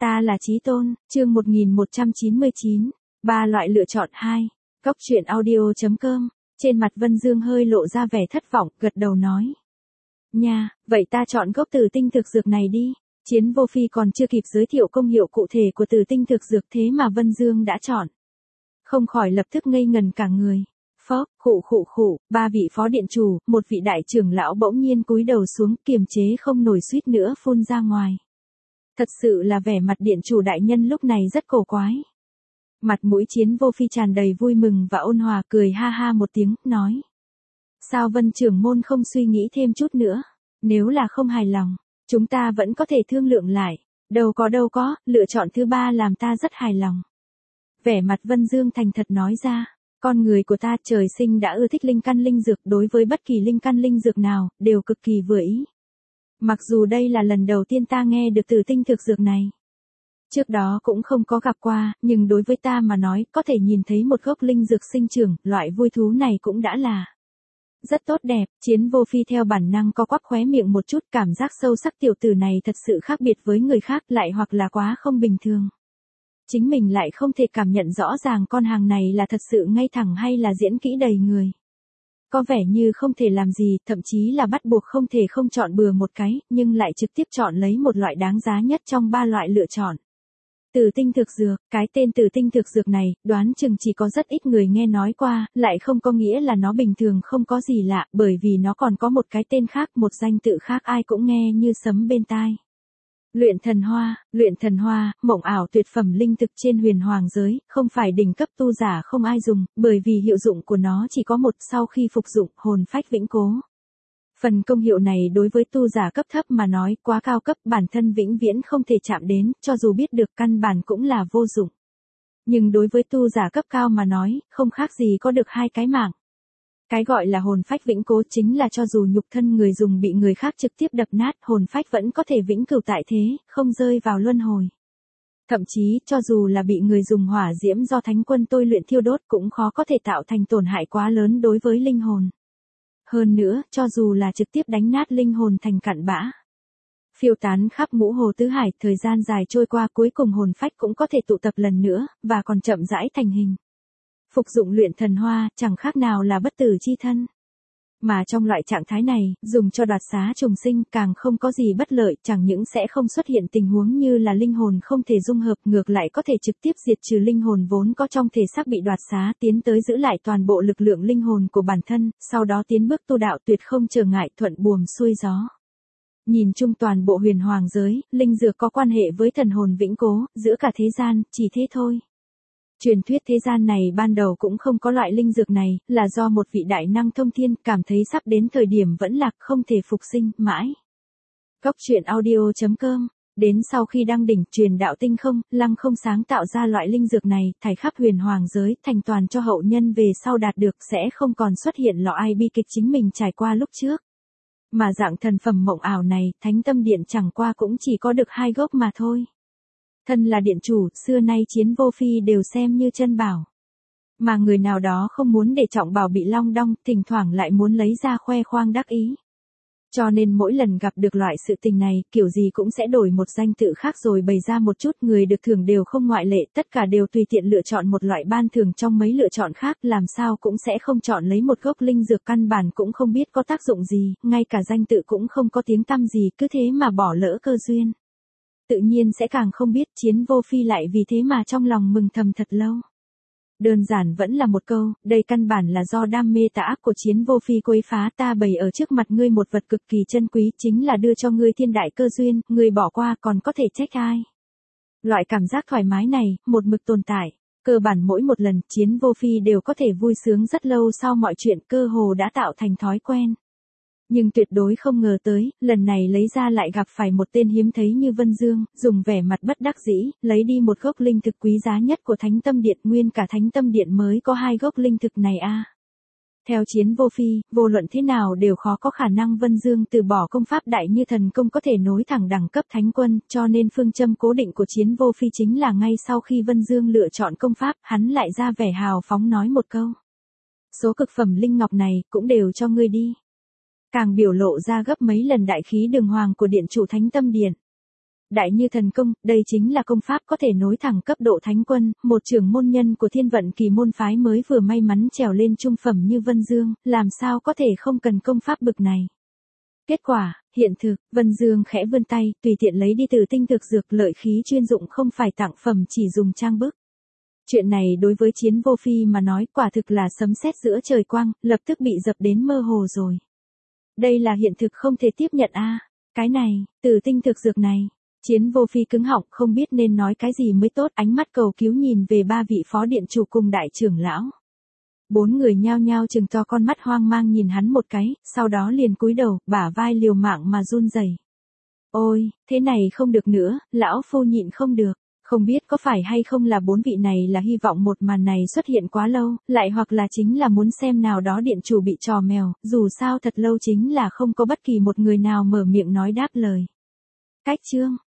Ta là Chí Tôn, chương 1199, ba loại lựa chọn 2. Cốc truyện audio.com. Trên mặt Vân Dương hơi lộ ra vẻ thất vọng, gật đầu nói. Nha, vậy ta chọn gốc tử tinh thực dược này đi. Chiến Vô Phi còn chưa kịp giới thiệu công hiệu cụ thể của tử tinh thực dược thế mà Vân Dương đã chọn. Không khỏi lập tức ngây ngần cả người. Phó, khụ, ba vị phó điện chủ, một vị đại trưởng lão bỗng nhiên cúi đầu xuống kiềm chế không nổi suýt nữa phun ra ngoài. Thật sự là vẻ mặt điện chủ đại nhân lúc này rất cổ quái. Mặt mũi Chiến Vô Phi tràn đầy vui mừng và ôn hòa cười ha ha một tiếng, nói. Sao Vân trưởng môn không suy nghĩ thêm chút nữa? Nếu là không hài lòng, chúng ta vẫn có thể thương lượng lại. Đâu có, lựa chọn thứ ba làm ta rất hài lòng. Vẻ mặt Vân Dương thành thật nói ra. Con người của ta trời sinh đã ưa thích linh căn linh dược, đối với bất kỳ linh căn linh dược nào, đều cực kỳ vừa ý. Mặc dù đây là lần đầu tiên ta nghe được tử tinh thực dược này. Trước đó cũng không có gặp qua, nhưng đối với ta mà nói, có thể nhìn thấy một gốc linh dược sinh trưởng, loại vui thú này cũng đã là rất tốt đẹp. Chiến Vô Phi theo bản năng co quắp khóe miệng một chút, cảm giác sâu sắc tiểu tử này thật sự khác biệt với người khác, lại hoặc là quá không bình thường. Chính mình lại không thể cảm nhận rõ ràng con hàng này là thật sự ngay thẳng hay là diễn kỹ đầy người. Có vẻ như không thể làm gì, thậm chí là bắt buộc không thể không chọn bừa một cái, nhưng lại trực tiếp chọn lấy một loại đáng giá nhất trong ba loại lựa chọn. Tử tinh thực dược, cái tên tử tinh thực dược này, đoán chừng chỉ có rất ít người nghe nói qua, lại không có nghĩa là nó bình thường không có gì lạ, bởi vì nó còn có một cái tên khác, một danh tự khác ai cũng nghe như sấm bên tai. Luyện thần hoa, mộng ảo tuyệt phẩm linh thực trên huyền hoàng giới, không phải đỉnh cấp tu giả không ai dùng, bởi vì hiệu dụng của nó chỉ có một, sau khi phục dụng, hồn phách vĩnh cố. Phần công hiệu này đối với tu giả cấp thấp mà nói quá cao cấp, bản thân vĩnh viễn không thể chạm đến, cho dù biết được căn bản cũng là vô dụng. Nhưng đối với tu giả cấp cao mà nói, không khác gì có được hai cái mạng. Cái gọi là hồn phách vĩnh cố chính là cho dù nhục thân người dùng bị người khác trực tiếp đập nát, hồn phách vẫn có thể vĩnh cửu tại thế, không rơi vào luân hồi. Thậm chí, cho dù là bị người dùng hỏa diễm do thánh quân tôi luyện thiêu đốt cũng khó có thể tạo thành tổn hại quá lớn đối với linh hồn. Hơn nữa, cho dù là trực tiếp đánh nát linh hồn thành cặn bã, phiêu tán khắp ngũ hồ tứ hải, thời gian dài trôi qua cuối cùng hồn phách cũng có thể tụ tập lần nữa, và còn chậm rãi thành hình. Phục dụng luyện thần hoa, chẳng khác nào là bất tử chi thân. Mà trong loại trạng thái này, dùng cho đoạt xá trùng sinh càng không có gì bất lợi, chẳng những sẽ không xuất hiện tình huống như là linh hồn không thể dung hợp, ngược lại có thể trực tiếp diệt trừ linh hồn vốn có trong thể xác bị đoạt xá, tiến tới giữ lại toàn bộ lực lượng linh hồn của bản thân, sau đó tiến bước tu đạo tuyệt không trở ngại, thuận buồm xuôi gió. Nhìn chung toàn bộ huyền hoàng giới, linh dược có quan hệ với thần hồn vĩnh cố, giữa cả thế gian, chỉ thế thôi. Truyền thuyết thế gian này ban đầu cũng không có loại linh dược này, là do một vị đại năng thông thiên cảm thấy sắp đến thời điểm vẫn lạc không thể phục sinh, mãi. Cốc truyện audio.com. Đến sau khi đăng đỉnh, truyền đạo tinh không, lăng không sáng tạo ra loại linh dược này, thảy khắp huyền hoàng giới, thành toàn cho hậu nhân về sau đạt được, sẽ không còn xuất hiện lọ ai bi kịch chính mình trải qua lúc trước. Mà dạng thần phẩm mộng ảo này, Thánh Tâm Điện chẳng qua cũng chỉ có được 2 gốc mà thôi. Thân là điện chủ, xưa nay Chiến Vô Phi đều xem như chân bảo. Mà người nào đó không muốn để trọng bảo bị long đong, thỉnh thoảng lại muốn lấy ra khoe khoang đắc ý. Cho nên mỗi lần gặp được loại sự tình này, kiểu gì cũng sẽ đổi một danh tự khác rồi bày ra một chút, người được thưởng đều không ngoại lệ, tất cả đều tùy tiện lựa chọn một loại ban thưởng trong mấy lựa chọn khác, làm sao cũng sẽ không chọn lấy một gốc linh dược căn bản cũng không biết có tác dụng gì, ngay cả danh tự cũng không có tiếng tăm gì, cứ thế mà bỏ lỡ cơ duyên. Tự nhiên sẽ càng không biết Chiến Vô Phi lại vì thế mà trong lòng mừng thầm thật lâu. Đơn giản vẫn là một câu, đây căn bản là do đam mê tà ác của Chiến Vô Phi quấy phá, ta bày ở trước mặt ngươi một vật cực kỳ chân quý, chính là đưa cho ngươi thiên đại cơ duyên, ngươi bỏ qua còn có thể trách ai. Loại cảm giác thoải mái này, một mực tồn tại, cơ bản mỗi một lần Chiến Vô Phi đều có thể vui sướng rất lâu sau mọi chuyện, cơ hồ đã tạo thành thói quen. Nhưng tuyệt đối không ngờ tới, lần này lấy ra lại gặp phải một tên hiếm thấy như Vân Dương, dùng vẻ mặt bất đắc dĩ, lấy đi một gốc linh thực quý giá nhất của Thánh Tâm Điện, nguyên cả Thánh Tâm Điện mới có 2 gốc linh thực này a. Theo Chiến Vô Phi, vô luận thế nào đều khó có khả năng Vân Dương từ bỏ công pháp đại như thần công có thể nối thẳng đẳng cấp thánh quân, cho nên phương châm cố định của Chiến Vô Phi chính là ngay sau khi Vân Dương lựa chọn công pháp, hắn lại ra vẻ hào phóng nói một câu. Số cực phẩm linh ngọc này, cũng đều cho ngươi đi. Càng biểu lộ ra gấp mấy lần đại khí đường hoàng của điện chủ Thánh Tâm Điện. Đại Như Thần Công, đây chính là công pháp có thể nối thẳng cấp độ thánh quân, một trưởng môn nhân của Thiên Vận Kỳ môn phái mới vừa may mắn trèo lên trung phẩm như Vân Dương, làm sao có thể không cần công pháp bực này. Kết quả, hiện thực, Vân Dương khẽ vươn tay, tùy tiện lấy đi Tử Tinh thực dược, lợi khí chuyên dụng không phải tặng phẩm, chỉ dùng trang bức. Chuyện này đối với Chiến Vô Phi mà nói quả thực là sấm sét giữa trời quang, lập tức bị dập đến mơ hồ rồi. Đây là hiện thực không thể tiếp nhận a. Cái này, Tử Tinh thực dược này. Chiến Vô Phi cứng họng không biết nên nói cái gì mới tốt, ánh mắt cầu cứu nhìn về ba vị phó điện chủ cùng đại trưởng lão. Bốn người nhao nhao trừng to con mắt hoang mang nhìn hắn một cái, sau đó liền cúi đầu, bả vai liều mạng mà run rẩy. Ôi, thế này không được nữa, lão phu nhịn không được. Không biết có phải hay không là bốn vị này là hy vọng một màn này xuất hiện quá lâu, lại hoặc là chính là muốn xem nào đó điện chủ bị trò mèo, dù sao thật lâu chính là không có bất kỳ một người nào mở miệng nói đáp lời. Cách chương